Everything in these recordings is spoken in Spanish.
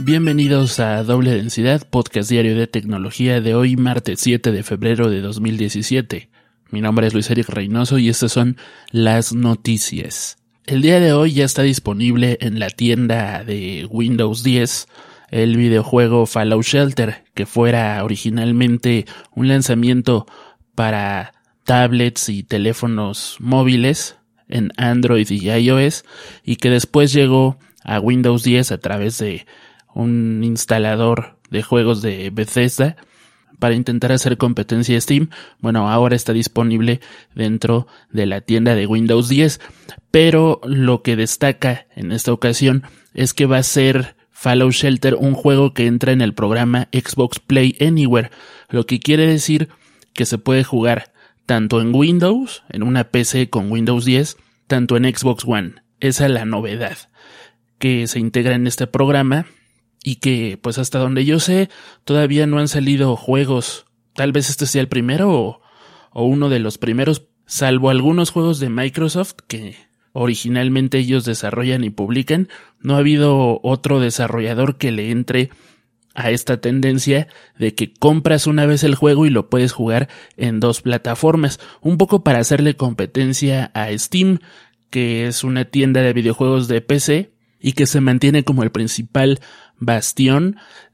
Bienvenidos a Doble Densidad, podcast diario de tecnología de hoy, martes 7 de febrero de 2017. Mi nombre es Luis Eric Reynoso y estas son las noticias. El día de hoy ya está disponible en la tienda de Windows 10 el videojuego Fallout Shelter, que fuera originalmente un lanzamiento para tablets y teléfonos móviles en Android y iOS, y que después llegó a Windows 10 a través de un instalador de juegos de Bethesda para intentar hacer competencia a Steam. Bueno, ahora está disponible dentro de la tienda de Windows 10, pero lo que destaca en esta ocasión es que va a ser Fallout Shelter un juego que entra en el programa Xbox Play Anywhere, lo que quiere decir que se puede jugar tanto en Windows, en una PC con Windows 10, tanto en Xbox One. Esa es la novedad que se integra en este programa y que, pues hasta donde yo sé, todavía no han salido juegos. Tal vez este sea el primero o uno de los primeros, salvo algunos juegos de Microsoft que originalmente ellos desarrollan y publican. No ha habido otro desarrollador que le entre a esta tendencia de que compras una vez el juego y lo puedes jugar en dos plataformas, un poco para hacerle competencia a Steam, que es una tienda de videojuegos de PC y que se mantiene como el principal bastión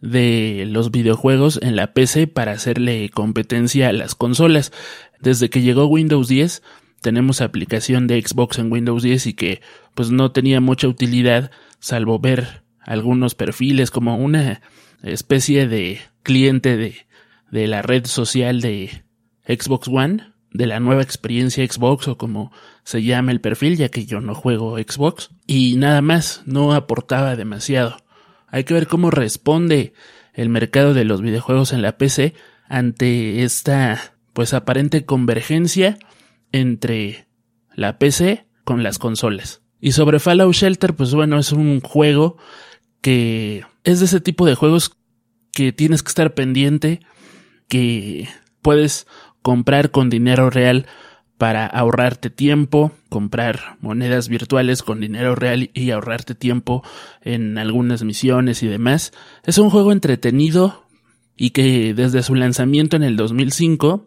de los videojuegos en la PC para hacerle competencia a las consolas. Desde que llegó Windows 10 tenemos aplicación de Xbox en Windows 10 y que pues no tenía mucha utilidad salvo ver algunos perfiles como una especie de cliente de la red social de Xbox One, de la nueva experiencia Xbox o como se llama el perfil, ya que yo no juego Xbox, y nada más, no aportaba demasiado. Hay que ver cómo responde el mercado de los videojuegos en la PC ante esta pues aparente convergencia entre la PC con las consolas. Y sobre Fallout Shelter, pues bueno, es un juego que es de ese tipo de juegos que tienes que estar pendiente, que puedes comprar con dinero real para ahorrarte tiempo, comprar monedas virtuales con dinero real y ahorrarte tiempo en algunas misiones y demás. Es un juego entretenido y que desde su lanzamiento en el 2005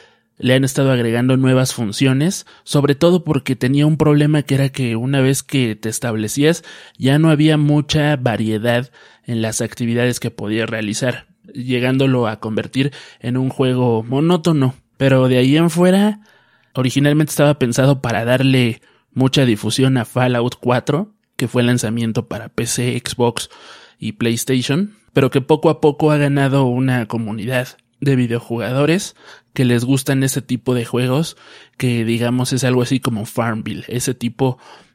le han estado agregando nuevas funciones, sobre todo porque tenía un problema que era que una vez que te establecías ya no había mucha variedad en las actividades que podías realizar, llegándolo a convertir en un juego monótono. Pero de ahí en fuera, originalmente estaba pensado para darle mucha difusión a Fallout 4, que fue el lanzamiento para PC, Xbox y PlayStation, pero que poco a poco ha ganado una comunidad de videojugadores que les gustan ese tipo de juegos, que digamos es algo así como Farmville, ese tipo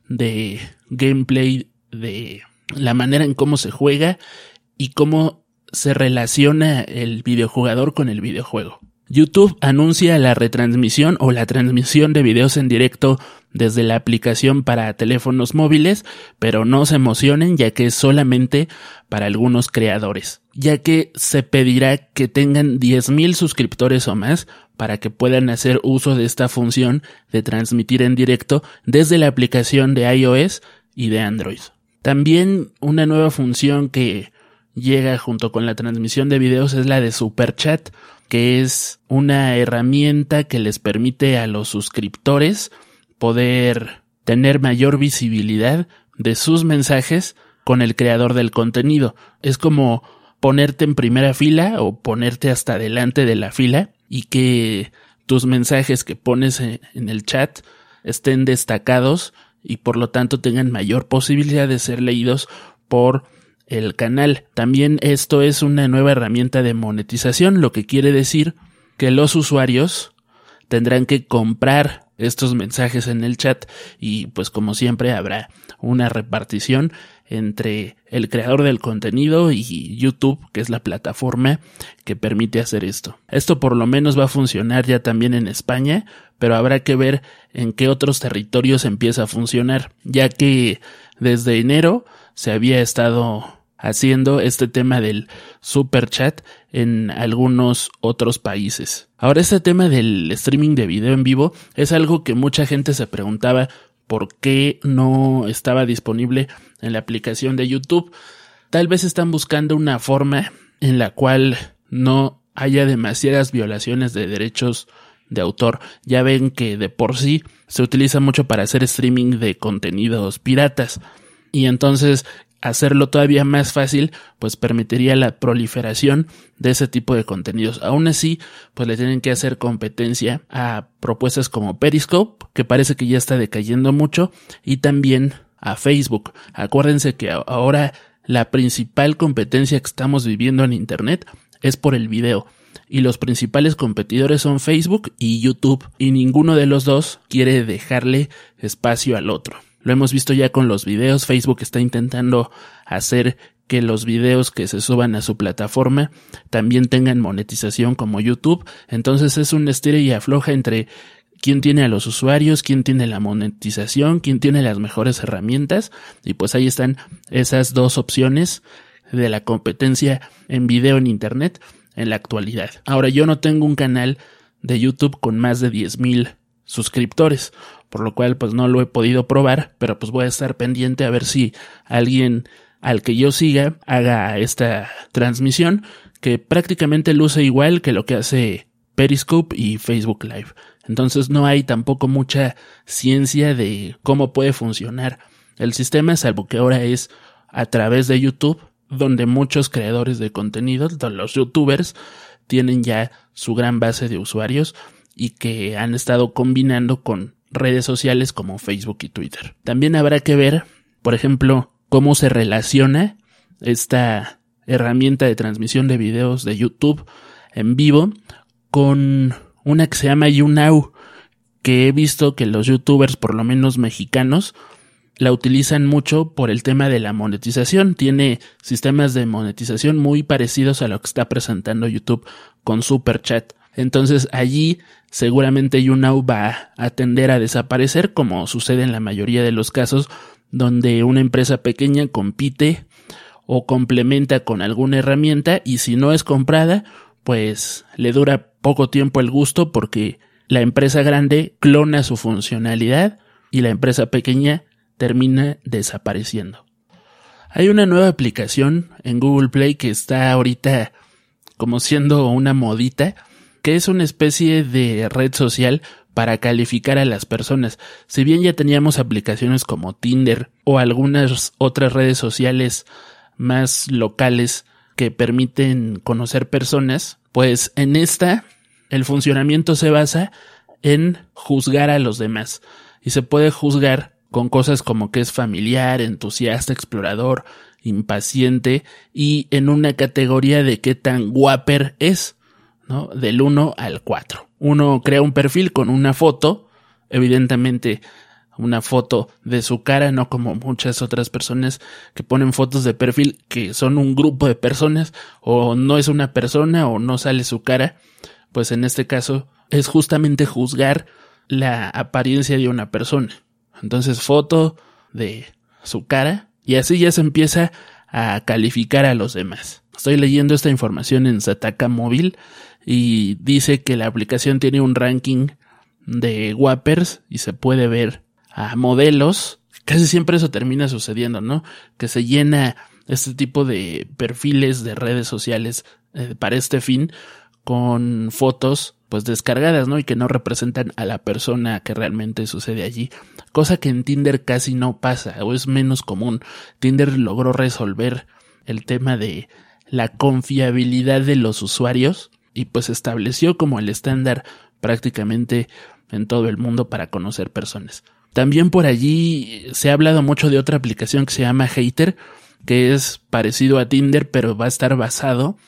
de gameplay, de la manera en cómo se juega y cómo se relaciona el videojugador con el videojuego. YouTube anuncia la retransmisión o la transmisión de videos en directo desde la aplicación para teléfonos móviles, pero no se emocionen ya que es solamente para algunos creadores, ya que se pedirá que tengan 10,000 suscriptores o más para que puedan hacer uso de esta función de transmitir en directo desde la aplicación de iOS y de Android. También una nueva función que llega junto con la transmisión de videos es la de Super Chat, que es una herramienta que les permite a los suscriptores poder tener mayor visibilidad de sus mensajes con el creador del contenido. Es como ponerte en primera fila o ponerte hasta adelante de la fila y que tus mensajes que pones en el chat estén destacados y por lo tanto tengan mayor posibilidad de ser leídos por el canal. También esto es una nueva herramienta de monetización, lo que quiere decir que los usuarios tendrán que comprar estos mensajes en el chat y pues como siempre habrá una repartición entre el creador del contenido y YouTube, que es la plataforma que permite hacer esto. Esto por lo menos va a funcionar ya también en España, pero habrá que ver en qué otros territorios empieza a funcionar, ya que desde enero se había estado haciendo este tema del super chat en algunos otros países. Ahora, este tema del streaming de video en vivo es algo que mucha gente se preguntaba por qué no estaba disponible en la aplicación de YouTube. Tal vez están buscando una forma en la cual no haya demasiadas violaciones de derechos de autor. Ya ven que de por sí se utiliza mucho para hacer streaming de contenidos piratas, y entonces hacerlo todavía más fácil pues permitiría la proliferación de ese tipo de contenidos. Aún así, pues le tienen que hacer competencia a propuestas como Periscope, que parece que ya está decayendo mucho, y también a Facebook. Acuérdense que ahora la principal competencia que estamos viviendo en Internet es por el video, y los principales competidores son Facebook y YouTube, y ninguno de los dos quiere dejarle espacio al otro. Lo hemos visto ya con los videos. Facebook está intentando hacer que los videos que se suban a su plataforma también tengan monetización como YouTube. Entonces es un estira y afloja entre quién tiene a los usuarios, quién tiene la monetización, quién tiene las mejores herramientas. Y pues ahí están esas dos opciones de la competencia en video en Internet en la actualidad. Ahora, yo no tengo un canal de YouTube con más de 10,000 suscriptores, por lo cual pues no lo he podido probar, pero pues voy a estar pendiente a ver si alguien al que yo siga haga esta transmisión, que prácticamente luce igual que lo que hace Periscope y Facebook Live. Entonces no hay tampoco mucha ciencia de cómo puede funcionar el sistema, salvo que ahora es a través de YouTube, donde muchos creadores de contenidos, los youtubers, tienen ya su gran base de usuarios y que han estado combinando con redes sociales como Facebook y Twitter. También habrá que ver, por ejemplo, cómo se relaciona esta herramienta de transmisión de videos de YouTube en vivo con una que se llama YouNow, que he visto que los youtubers, por lo menos mexicanos, la utilizan mucho por el tema de la monetización. Tiene sistemas de monetización muy parecidos a lo que está presentando YouTube con Super Chat. Entonces allí seguramente YouNow va a tender a desaparecer, como sucede en la mayoría de los casos donde una empresa pequeña compite o complementa con alguna herramienta, y si no es comprada, pues le dura poco tiempo el gusto porque la empresa grande clona su funcionalidad y la empresa pequeña termina desapareciendo. Hay una nueva aplicación en Google Play que está ahorita como siendo una modita, que es una especie de red social para calificar a las personas. Si bien ya teníamos aplicaciones como Tinder o algunas otras redes sociales más locales que permiten conocer personas, pues en esta el funcionamiento se basa en juzgar a los demás, y se puede juzgar con cosas como que es familiar, entusiasta, explorador, impaciente, y en una categoría de qué tan guaper es, ¿no? Del 1 al 4. Uno crea un perfil con una foto, evidentemente una foto de su cara, no como muchas otras personas que ponen fotos de perfil que son un grupo de personas, o no es una persona o no sale su cara. Pues en este caso es justamente juzgar la apariencia de una persona. Entonces, foto de su cara, y así ya se empieza a calificar a los demás. Estoy leyendo esta información en Zataka Móvil y dice que la aplicación tiene un ranking de Whoppers y se puede ver a modelos. Casi siempre eso termina sucediendo, ¿no? Que se llena este tipo de perfiles de redes sociales para este fin con fotos pues descargadas, ¿no? Y que no representan a la persona que realmente sucede allí. Cosa que en Tinder casi no pasa, o es menos común. Tinder logró resolver el tema de la confiabilidad de los usuarios y pues estableció como el estándar prácticamente en todo el mundo para conocer personas. También por allí se ha hablado mucho de otra aplicación que se llama Hater, que es parecido a Tinder, pero va a estar basado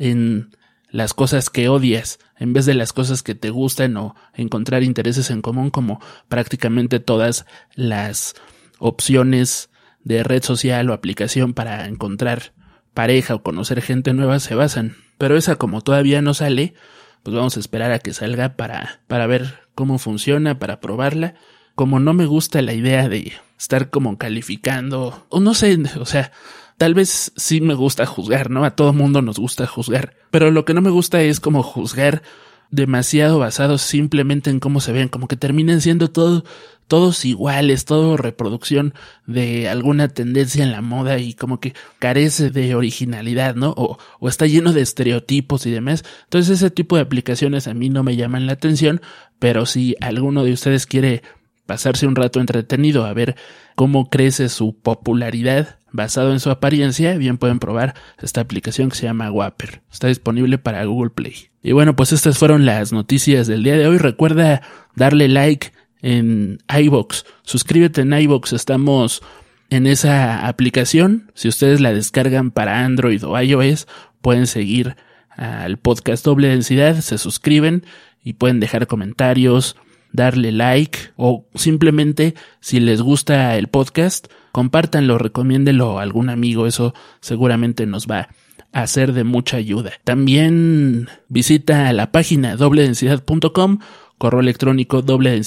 en las cosas que odias, en vez de las cosas que te gustan, o encontrar intereses en común, como prácticamente todas las opciones de red social o aplicación para encontrar pareja o conocer gente nueva se basan. Pero esa, como todavía no sale, pues vamos a esperar a que salga para ver cómo funciona, para probarla. Como no me gusta la idea de estar como calificando, o no sé, o sea, tal vez sí me gusta juzgar, ¿no? A todo mundo nos gusta juzgar. Pero lo que no me gusta es como juzgar demasiado basados simplemente en cómo se ven, como que terminan siendo todos iguales, todo reproducción de alguna tendencia en la moda y como que carece de originalidad, ¿no? O está lleno de estereotipos y demás. Entonces ese tipo de aplicaciones a mí no me llaman la atención, pero si alguno de ustedes quiere pasarse un rato entretenido a ver cómo crece su popularidad basado en su apariencia, bien pueden probar esta aplicación que se llama Whopper. Está disponible para Google Play. Y bueno, pues estas fueron las noticias del día de hoy. Recuerda darle like en iVoox. Suscríbete en iVoox. Estamos en esa aplicación. Si ustedes la descargan para Android o iOS, pueden seguir al podcast Doble Densidad, se suscriben y pueden dejar comentarios, darle like o simplemente si les gusta el podcast, compártanlo, recomiéndenlo a algún amigo, eso seguramente nos va a ser de mucha ayuda. También visita la página dobledensidad.com, correo electrónico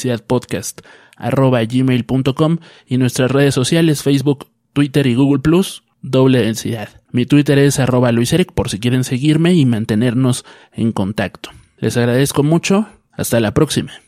dobledensidadpodcast@gmail.com y nuestras redes sociales Facebook, Twitter y Google+, Doble Densidad. Mi Twitter es @luiseric por si quieren seguirme y mantenernos en contacto. Les agradezco mucho, hasta la próxima.